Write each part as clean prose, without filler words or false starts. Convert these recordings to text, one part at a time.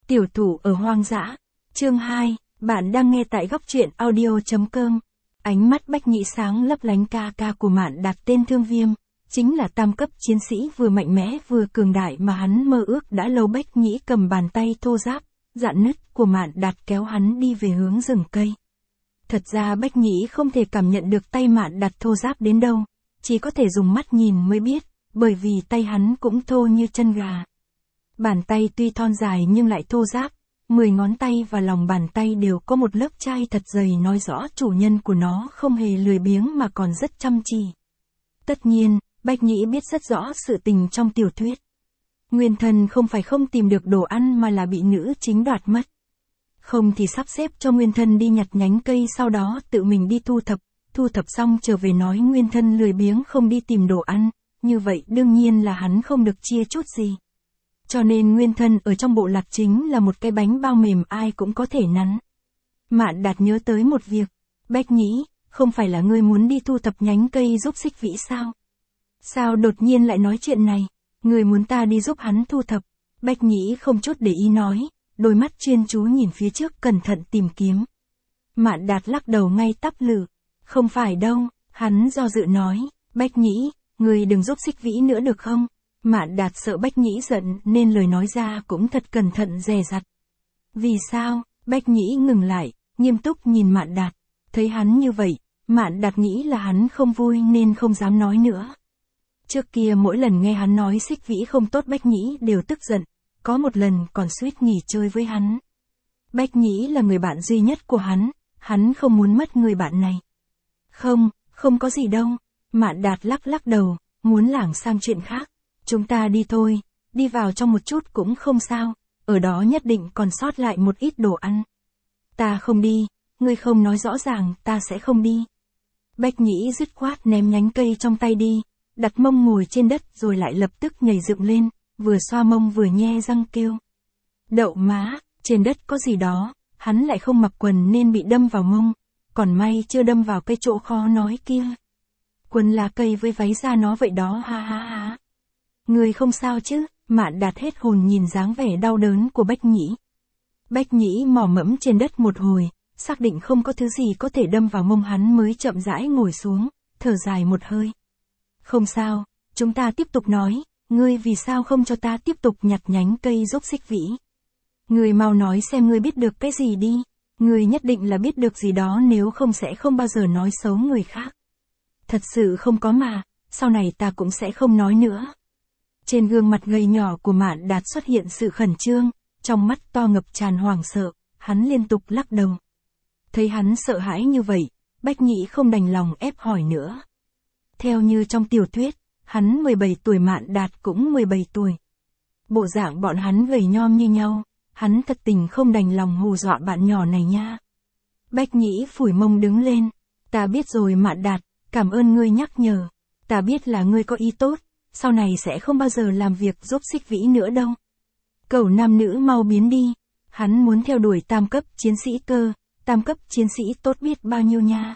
Tiểu thủ ở hoang dã. Chương 2, bạn đang nghe tại góc truyện audio.com. Ánh mắt Bách Nhĩ sáng lấp lánh, ca ca của Mạn Đạt tên Thương Viêm, chính là tam cấp chiến sĩ vừa mạnh mẽ vừa cường đại mà hắn mơ ước đã lâu. Bách Nhĩ cầm bàn tay thô ráp, rạn nứt của Mạn Đạt kéo hắn đi về hướng rừng cây. Thật ra Bách Nhĩ không thể cảm nhận được tay Mạn Đạt thô ráp đến đâu, chỉ có thể dùng mắt nhìn mới biết, bởi vì tay hắn cũng thô như chân gà. Bàn tay tuy thon dài nhưng lại thô ráp, 10 ngón tay và lòng bàn tay đều có một lớp chai thật dày, nói rõ chủ nhân của nó không hề lười biếng mà còn rất chăm chỉ. Tất nhiên, Bách Nhĩ biết rất rõ sự tình trong tiểu thuyết. Nguyên thần không phải không tìm được đồ ăn mà là bị nữ chính đoạt mất. Không thì sắp xếp cho nguyên thân đi nhặt nhánh cây, sau đó tự mình đi thu thập xong trở về nói nguyên thân lười biếng không đi tìm đồ ăn, như vậy đương nhiên là hắn không được chia chút gì. Cho nên nguyên thân ở trong bộ lạc chính là một cái bánh bao mềm ai cũng có thể nắn. Mạn Đạt nhớ tới một việc. Bách Nhĩ, không phải là ngươi muốn đi thu thập nhánh cây giúp Xích Vĩ sao? Sao đột nhiên lại nói chuyện này? Ngươi muốn ta đi giúp hắn thu thập? Bách Nhĩ không chút để ý nói, đôi mắt chuyên chú nhìn phía trước cẩn thận tìm kiếm. Mạn Đạt lắc đầu ngay tắp lử. Không phải đâu, hắn do dự nói, Bách Nhĩ, ngươi đừng giúp Xích Vĩ nữa được không? Mạn Đạt sợ Bách Nhĩ giận nên lời nói ra cũng thật cẩn thận dè dặt. Vì sao? Bách Nhĩ ngừng lại, nghiêm túc nhìn Mạn Đạt. Thấy hắn như vậy, Mạn Đạt nghĩ là hắn không vui nên không dám nói nữa. Trước kia mỗi lần nghe hắn nói Xích Vĩ không tốt Bách Nhĩ đều tức giận, có một lần còn suýt nghỉ chơi với hắn. Bách Nhĩ là người bạn duy nhất của hắn không muốn mất người bạn này. Không có gì đâu. Mạn Đạt lắc đầu, muốn lảng sang chuyện khác. Chúng ta đi thôi, đi vào trong một chút cũng không sao, ở đó nhất định còn sót lại một ít đồ ăn. Ta không đi, ngươi không nói rõ ràng, ta sẽ không đi. Bách Nhĩ dứt khoát ném nhánh cây trong tay đi, đặt mông ngồi trên đất rồi lại lập tức nhảy dựng lên, vừa xoa mông vừa nhe răng kêu. Đậu má, trên đất có gì đó, hắn lại không mặc quần nên bị đâm vào mông, còn may chưa đâm vào cái chỗ khó nói kia. Quần lá cây với váy da nó vậy đó, ha ha ha. Người không sao chứ? Mạn Đạt hết hồn nhìn dáng vẻ đau đớn của Bách Nhĩ. Bách Nhĩ mò mẫm trên đất một hồi, xác định không có thứ gì có thể đâm vào mông hắn mới chậm rãi ngồi xuống, thở dài một hơi. Không sao, chúng ta tiếp tục nói, ngươi vì sao không cho ta tiếp tục nhặt nhánh cây giúp Xích Vĩ? Ngươi mau nói xem ngươi biết được cái gì đi, ngươi nhất định là biết được gì đó, nếu không sẽ không bao giờ nói xấu người khác. Thật sự không có mà, sau này ta cũng sẽ không nói nữa. Trên gương mặt gầy nhỏ của Mạn Đạt xuất hiện sự khẩn trương, trong mắt to ngập tràn hoảng sợ, hắn liên tục lắc đầu. Thấy hắn sợ hãi như vậy, Bách Nhĩ không đành lòng ép hỏi nữa. Theo như trong tiểu thuyết, hắn 17 tuổi, Mạn Đạt cũng 17 tuổi. Bộ dạng bọn hắn gầy nhom như nhau, hắn thật tình không đành lòng hù dọa bạn nhỏ này nha. Bách Nhĩ phủi mông đứng lên. Ta biết rồi Mạn Đạt, cảm ơn ngươi nhắc nhở. Ta biết là ngươi có ý tốt. Sau này sẽ không bao giờ làm việc giúp Xích Vĩ nữa đâu. Cẩu nam nữ mau biến đi. Hắn muốn theo đuổi tam cấp chiến sĩ cơ, tam cấp chiến sĩ tốt biết bao nhiêu nha.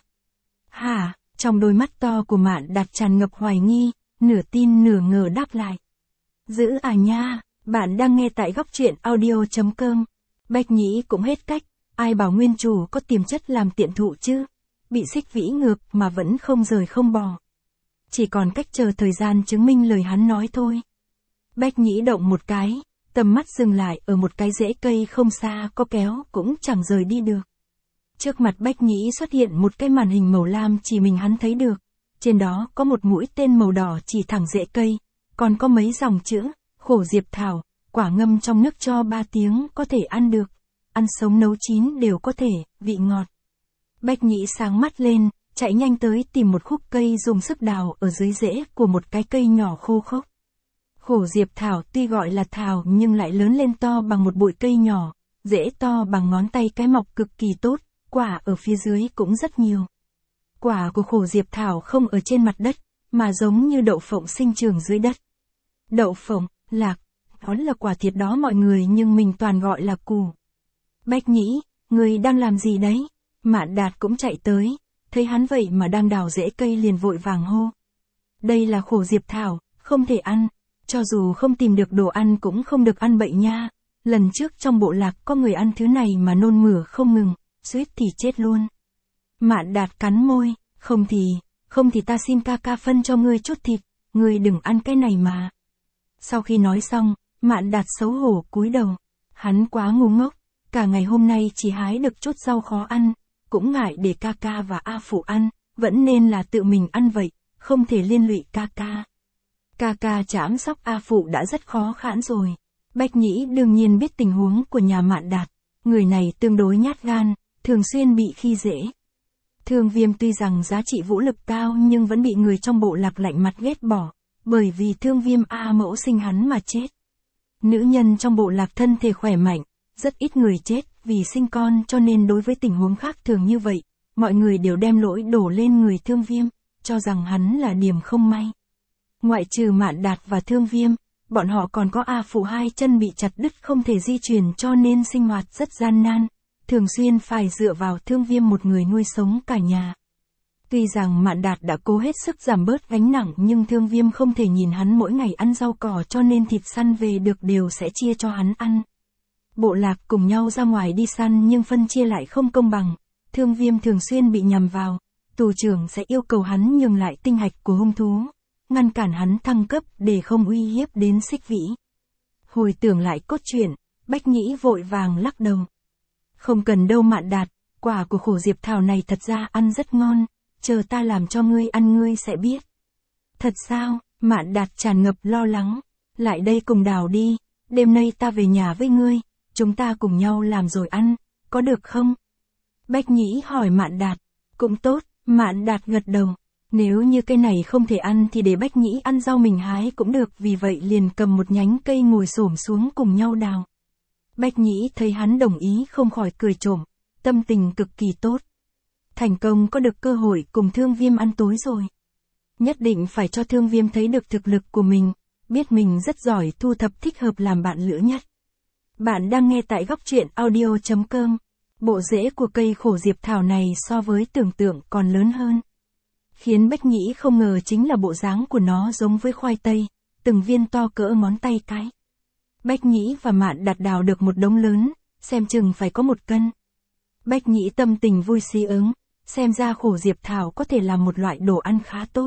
Hả? Trong đôi mắt to của Mạn Đạt tràn ngập hoài nghi, nửa tin nửa ngờ đáp lại. Dữ à nha, bạn đang nghe tại góc truyện audio.com. Bách Nhĩ cũng hết cách, ai bảo nguyên chủ có tiềm chất làm tiện thụ chứ. Bị Xích Vĩ ngược mà vẫn không rời không bỏ. Chỉ còn cách chờ thời gian chứng minh lời hắn nói thôi. Bách Nhĩ động một cái, tầm mắt dừng lại ở một cái rễ cây không xa, có kéo cũng chẳng rời đi được. Trước mặt Bách Nhĩ xuất hiện một cái màn hình màu lam chỉ mình hắn thấy được. Trên đó có một mũi tên màu đỏ chỉ thẳng rễ cây, còn có mấy dòng chữ, khổ diệp thảo, quả ngâm trong nước cho 3 tiếng có thể ăn được, ăn sống nấu chín đều có thể, vị ngọt. Bách Nhĩ sáng mắt lên, chạy nhanh tới tìm một khúc cây dùng sức đào ở dưới rễ của một cái cây nhỏ khô khốc. Khổ diệp thảo tuy gọi là thảo nhưng lại lớn lên to bằng một bụi cây nhỏ, rễ to bằng ngón tay cái, mọc cực kỳ tốt, quả ở phía dưới cũng rất nhiều. Quả của khổ diệp thảo không ở trên mặt đất, mà giống như đậu phộng sinh trưởng dưới đất. Đậu phộng, lạc, đó là quả thiệt đó mọi người, nhưng mình toàn gọi là củ. Bách Nhĩ, người đang làm gì đấy? Mạn Đạt cũng chạy tới. Thấy hắn vậy mà đang đào rễ cây liền vội vàng hô. Đây là khổ diệp thảo, không thể ăn, cho dù không tìm được đồ ăn cũng không được ăn bậy nha. Lần trước trong bộ lạc có người ăn thứ này mà nôn mửa không ngừng, suýt thì chết luôn. Mạn Đạt cắn môi, không thì ta xin ca ca phân cho ngươi chút thịt, ngươi đừng ăn cái này mà. Sau khi nói xong, Mạn Đạt xấu hổ cúi đầu. Hắn quá ngu ngốc, cả ngày hôm nay chỉ hái được chút rau khó ăn, cũng ngại để ca ca và A Phụ ăn, vẫn nên là tự mình ăn vậy, không thể liên lụy ca ca. Ca ca chăm sóc A Phụ đã rất khó khăn rồi. Bách Nhĩ đương nhiên biết tình huống của nhà Mạn Đạt, người này tương đối nhát gan, thường xuyên bị khi dễ. Thương Viêm tuy rằng giá trị vũ lực cao nhưng vẫn bị người trong bộ lạc lạnh mặt ghét bỏ, bởi vì Thương Viêm A mẫu sinh hắn mà chết. Nữ nhân trong bộ lạc thân thể khỏe mạnh, rất ít người chết vì sinh con, cho nên đối với tình huống khác thường như vậy, mọi người đều đem lỗi đổ lên người Thương Viêm, cho rằng hắn là điểm không may. Ngoại trừ Mạn Đạt và Thương Viêm, bọn họ còn có A Phụ hai chân bị chặt đứt không thể di chuyển cho nên sinh hoạt rất gian nan, thường xuyên phải dựa vào Thương Viêm một người nuôi sống cả nhà. Tuy rằng Mạn Đạt đã cố hết sức giảm bớt gánh nặng nhưng Thương Viêm không thể nhìn hắn mỗi ngày ăn rau cỏ, cho nên thịt săn về được đều sẽ chia cho hắn ăn. Bộ lạc cùng nhau ra ngoài đi săn nhưng phân chia lại không công bằng, Thương Viêm thường xuyên bị nhằm vào, tù trưởng sẽ yêu cầu hắn nhường lại tinh hạch của hung thú, ngăn cản hắn thăng cấp để không uy hiếp đến Xích Vĩ. Hồi tưởng lại cốt truyện, Bách Nhĩ vội vàng lắc đầu. Không cần đâu Mạn Đạt, quả của khổ diệp thảo này thật ra ăn rất ngon, chờ ta làm cho ngươi ăn ngươi sẽ biết. Thật sao? Mạn Đạt tràn ngập lo lắng. Lại đây cùng đào đi, đêm nay ta về nhà với ngươi, chúng ta cùng nhau làm rồi ăn, có được không? Bách Nhĩ hỏi Mạn Đạt. Cũng tốt, Mạn Đạt gật đầu. Nếu như cây này không thể ăn thì để Bách Nhĩ ăn rau mình hái cũng được, vì vậy liền cầm một nhánh cây ngồi xổm xuống cùng nhau đào. Bách Nhĩ thấy hắn đồng ý không khỏi cười trộm, tâm tình cực kỳ tốt. Thành công có được cơ hội cùng Thương Viêm ăn tối rồi. Nhất định phải cho Thương Viêm thấy được thực lực của mình, biết mình rất giỏi thu thập thích hợp làm bạn lữ nhất. Bạn đang nghe tại góc truyện audio.com. Bộ rễ của cây khổ diệp thảo này so với tưởng tượng còn lớn hơn. Khiến Bách Nhĩ không ngờ chính là bộ dáng của nó giống với khoai tây, từng viên to cỡ ngón tay cái. Bách Nhĩ và Mạn Đạt đào được một đống lớn, xem chừng phải có 1 cân. Bách Nhĩ tâm tình vui xí ứng, xem ra khổ diệp thảo có thể làm một loại đồ ăn khá tốt.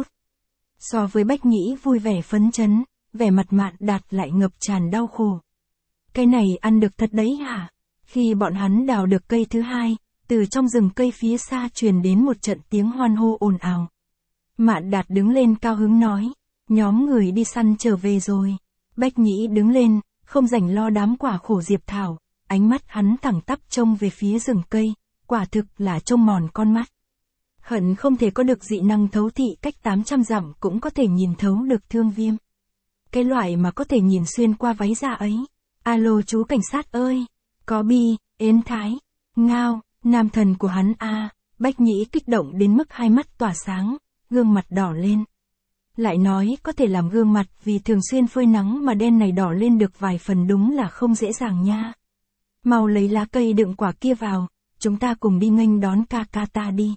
So với Bách Nhĩ vui vẻ phấn chấn, vẻ mặt Mạn Đạt lại ngập tràn đau khổ. Cây này ăn được thật đấy hả? Khi bọn hắn đào được cây thứ hai, từ trong rừng cây phía xa truyền đến một trận tiếng hoan hô ồn ào. Mạn Đạt đứng lên cao hứng nói, nhóm người đi săn trở về rồi. Bách Nhĩ đứng lên, không rảnh lo đám quả khổ diệp thảo, ánh mắt hắn thẳng tắp trông về phía rừng cây, quả thực là trông mòn con mắt. Hận không thể có được dị năng thấu thị cách 800 dặm cũng có thể nhìn thấu được Thương Viêm. Cái loại mà có thể nhìn xuyên qua váy da ấy. Alo chú cảnh sát ơi, có Bi, Ến Thái, Ngao, nam thần của hắn a. Bách Nhĩ kích động đến mức hai mắt tỏa sáng, gương mặt đỏ lên. Lại nói có thể làm gương mặt vì thường xuyên phơi nắng mà đen này đỏ lên được vài phần đúng là không dễ dàng nha. Mau lấy lá cây đựng quả kia vào, chúng ta cùng đi nghênh đón ca ca ta đi.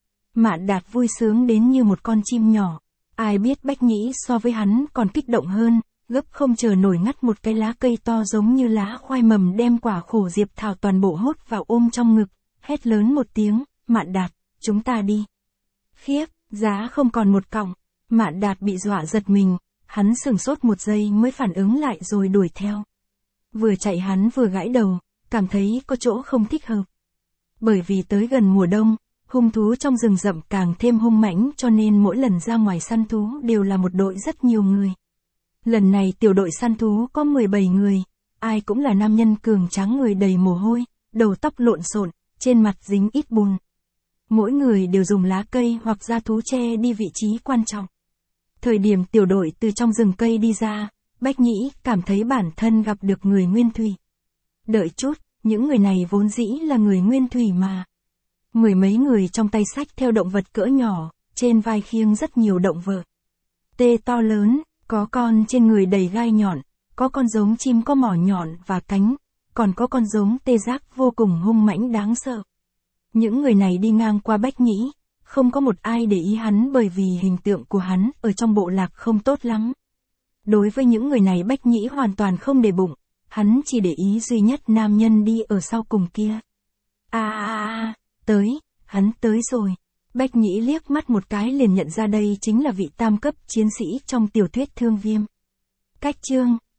Mạn Đạt vui sướng đến như một con chim nhỏ. Ai biết Bách Nhĩ so với hắn còn kích động hơn, gấp không chờ nổi ngắt một cái lá cây to giống như lá khoai mầm đem quả khổ diệp thảo toàn bộ hốt vào ôm trong ngực, hét lớn một tiếng, Mạn Đạt, chúng ta đi. Khiếp, giá không còn một cọng. Mạn Đạt bị dọa giật mình, hắn sửng sốt một giây mới phản ứng lại rồi đuổi theo. Vừa chạy hắn vừa gãi đầu, cảm thấy có chỗ không thích hợp. Bởi vì tới gần mùa đông, hung thú trong rừng rậm càng thêm hung mãnh cho nên mỗi lần ra ngoài săn thú đều là một đội rất nhiều người. Lần này tiểu đội săn thú có 17 người, ai cũng là nam nhân cường tráng người đầy mồ hôi, đầu tóc lộn xộn, trên mặt dính ít bùn. Mỗi người đều dùng lá cây hoặc da thú che đi vị trí quan trọng. Thời điểm tiểu đội từ trong rừng cây đi ra, Bách Nhĩ cảm thấy bản thân gặp được người Nguyên Thủy. Đợi chút, những người này vốn dĩ là người Nguyên Thủy mà. Mười mấy người trong tay xách theo động vật cỡ nhỏ, trên vai khiêng rất nhiều động vật. Tê to lớn, có con trên người đầy gai nhọn, có con giống chim có mỏ nhọn và cánh, còn có con giống tê giác vô cùng hung mãnh đáng sợ. Những người này đi ngang qua Bách Nhĩ, không có một ai để ý hắn bởi vì hình tượng của hắn ở trong bộ lạc không tốt lắm. Đối với những người này Bách Nhĩ hoàn toàn không để bụng, Hắn chỉ để ý duy nhất nam nhân đi ở sau cùng kia. Tới, hắn tới rồi. Bách Nhĩ liếc mắt một cái liền nhận ra đây chính là vị tam cấp chiến sĩ trong tiểu thuyết Thương Viêm. Cách chương